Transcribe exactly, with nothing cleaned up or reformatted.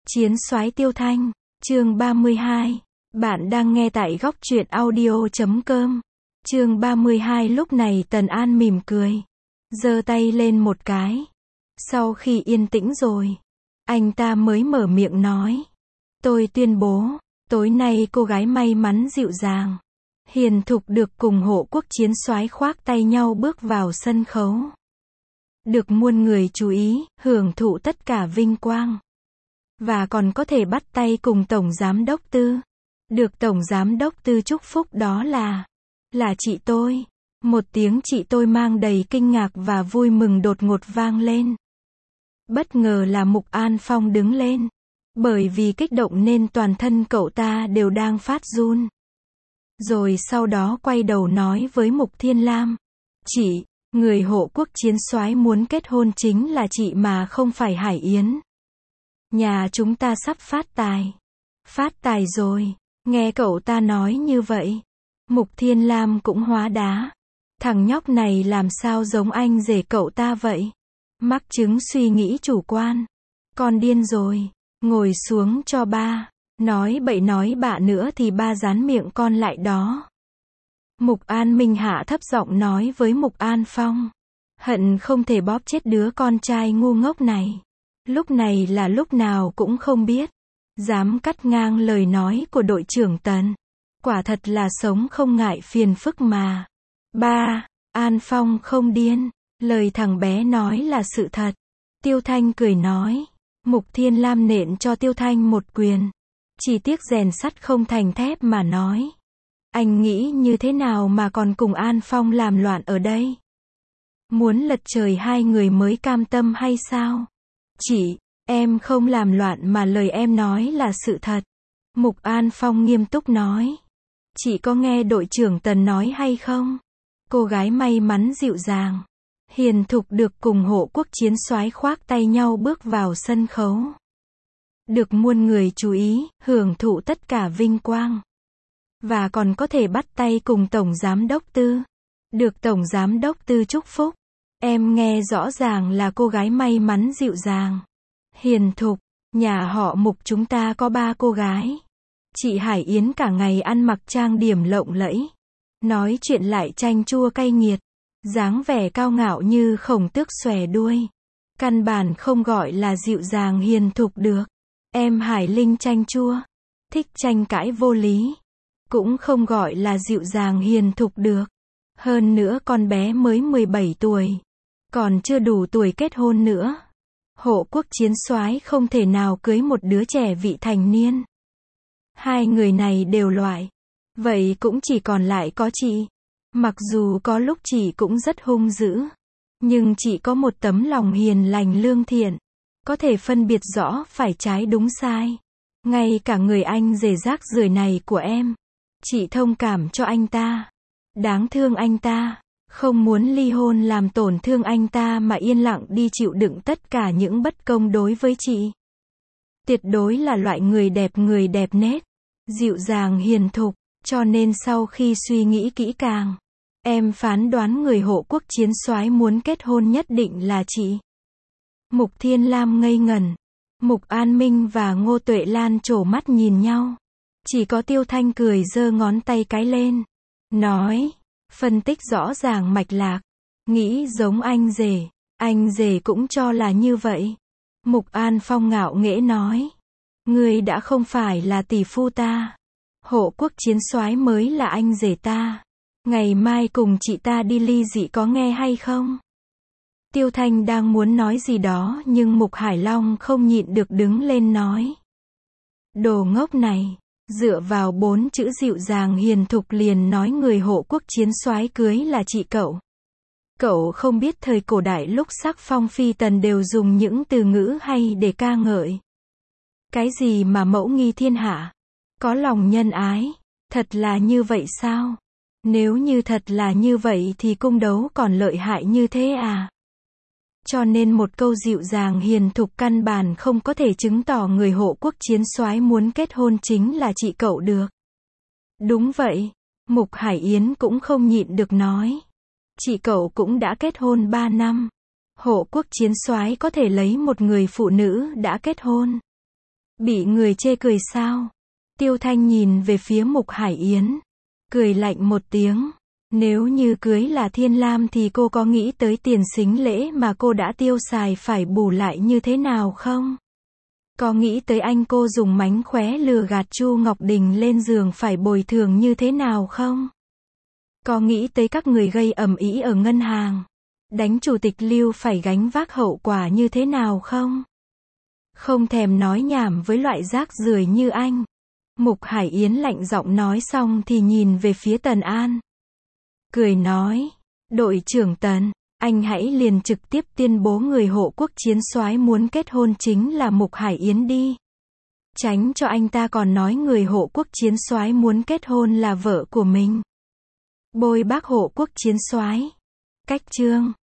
Chiến soái Tiêu Thanh, chương ba mươi hai. Bạn đang nghe tại góc truyện audio chấm com. Chương ba mươi hai. Lúc này Tần An mỉm cười, giơ tay lên một cái. Sau khi yên tĩnh rồi, anh ta mới mở miệng nói: "Tôi tuyên bố, tối nay cô gái may mắn dịu dàng, hiền thục được cùng Hộ Quốc chiến soái khoác tay nhau bước vào sân khấu. Được muôn người chú ý, hưởng thụ tất cả vinh quang. Và còn có thể bắt tay cùng Tổng Giám Đốc Tư. Được Tổng Giám Đốc Tư chúc phúc, đó là... là chị tôi." Một tiếng chị tôi mang đầy kinh ngạc và vui mừng đột ngột vang lên. Bất ngờ là Mục An Phong đứng lên. Bởi vì kích động nên toàn thân cậu ta đều đang phát run. Rồi sau đó quay đầu nói với Mục Thiên Lam: "Chị, người Hộ Quốc chiến soái muốn kết hôn chính là chị mà không phải Hải Yến. Nhà chúng ta sắp phát tài. Phát tài rồi." Nghe cậu ta nói như vậy, Mục Thiên Lam cũng hóa đá. Thằng nhóc này làm sao giống anh rể cậu ta vậy? Mắc chứng suy nghĩ chủ quan. Con điên rồi. Ngồi xuống cho ba. Nói bậy nói bạ nữa thì ba dán miệng con lại đó. Mục An Minh hạ thấp giọng nói với Mục An Phong. Hận không thể bóp chết đứa con trai ngu ngốc này. Lúc này là lúc nào cũng không biết. Dám cắt ngang lời nói của đội trưởng Tần. Quả thật là sống không ngại phiền phức mà. Ba, An Phong không điên. Lời thằng bé nói là sự thật. Tiêu Thanh cười nói. Mục Thiên Lam nện cho Tiêu Thanh một quyền. Chỉ tiếc rèn sắt không thành thép mà nói. Anh nghĩ như thế nào mà còn cùng An Phong làm loạn ở đây? Muốn lật trời hai người mới cam tâm hay sao? Chị, em không làm loạn mà lời em nói là sự thật. Mục An Phong nghiêm túc nói. Chị có nghe đội trưởng Tần nói hay không? Cô gái may mắn dịu dàng, hiền thục được cùng Hộ Quốc chiến soái khoác tay nhau bước vào sân khấu. Được muôn người chú ý, hưởng thụ tất cả vinh quang. Và còn có thể bắt tay cùng Tổng Giám Đốc Tư. Được Tổng Giám Đốc Tư chúc phúc. Em nghe rõ ràng là cô gái may mắn dịu dàng, hiền thục. Nhà họ Mục chúng ta có ba cô gái. Chị Hải Yến cả ngày ăn mặc trang điểm lộng lẫy, nói chuyện lại chanh chua cay nghiệt, dáng vẻ cao ngạo như khổng tước xòe đuôi. Căn bản không gọi là dịu dàng hiền thục được. Em Hải Linh chanh chua, thích tranh cãi vô lý, cũng không gọi là dịu dàng hiền thục được. Hơn nữa con bé mới mười bảy tuổi, còn chưa đủ tuổi kết hôn nữa. Hộ Quốc chiến soái không thể nào cưới một đứa trẻ vị thành niên. Hai người này đều loại. Vậy cũng chỉ còn lại có chị. Mặc dù có lúc chị cũng rất hung dữ, nhưng chị có một tấm lòng hiền lành lương thiện, có thể phân biệt rõ phải trái đúng sai. Ngay cả người anh rể rác rưởi này của em, chị thông cảm cho anh ta. Đáng thương anh ta, không muốn ly hôn làm tổn thương anh ta mà yên lặng đi chịu đựng tất cả những bất công đối với chị. Tuyệt đối là loại người đẹp người đẹp nết, dịu dàng hiền thục. Cho nên sau khi suy nghĩ kỹ càng, em phán đoán người Hộ Quốc chiến soái muốn kết hôn nhất định là chị. Mục Thiên Lam ngây ngẩn. Mục An Minh và Ngô Tuệ Lan trổ mắt nhìn nhau. Chỉ có Tiêu Thanh cười giơ ngón tay cái lên, nói, phân tích rõ ràng mạch lạc, nghĩ giống anh rể. Anh rể cũng cho là như vậy. Mục An Phong ngạo nghễ nói, người đã không phải là tỷ phu ta. Hộ Quốc chiến soái mới là anh rể ta. Ngày mai cùng chị ta đi ly dị có nghe hay không? Tiêu Thanh đang muốn nói gì đó nhưng Mục Hải Long không nhịn được đứng lên nói. Đồ ngốc này, dựa vào bốn chữ dịu dàng hiền thục liền nói người Hộ Quốc chiến soái cưới là chị cậu. Cậu không biết thời cổ đại lúc sắc phong phi tần đều dùng những từ ngữ hay để ca ngợi. Cái gì mà mẫu nghi thiên hạ, có lòng nhân ái, thật là như vậy sao? Nếu như thật là như vậy thì cung đấu còn lợi hại như thế à? Cho nên một câu dịu dàng hiền thục căn bản không có thể chứng tỏ người Hộ Quốc chiến soái muốn kết hôn chính là chị cậu được. Đúng vậy, Mục Hải Yến cũng không nhịn được nói. Chị cậu cũng đã kết hôn ba năm. Hộ Quốc chiến soái có thể lấy một người phụ nữ đã kết hôn Bị người chê cười sao? Tiêu Thanh nhìn về phía Mục Hải Yến. Cười lạnh một tiếng. Nếu như cưới là Thiên Lam thì cô có nghĩ tới tiền sính lễ mà cô đã tiêu xài phải bù lại như thế nào không? Có nghĩ tới anh cô dùng mánh khóe lừa gạt Chu Ngọc Đình lên giường phải bồi thường như thế nào không? Có nghĩ tới các người gây ầm ĩ ở ngân hàng, đánh chủ tịch Lưu phải gánh vác hậu quả như thế nào không? Không thèm nói nhảm với loại rác rưởi như anh. Mục Hải Yến lạnh giọng nói xong thì nhìn về phía Tần An. Cười nói, đội trưởng Tần, anh hãy liền trực tiếp tuyên bố người hộ quốc chiến soái muốn kết hôn chính là Mục Hải Yến đi. Tránh cho anh ta còn nói người hộ quốc chiến soái muốn kết hôn là vợ của mình. Bôi bác hộ quốc chiến soái. Cách chương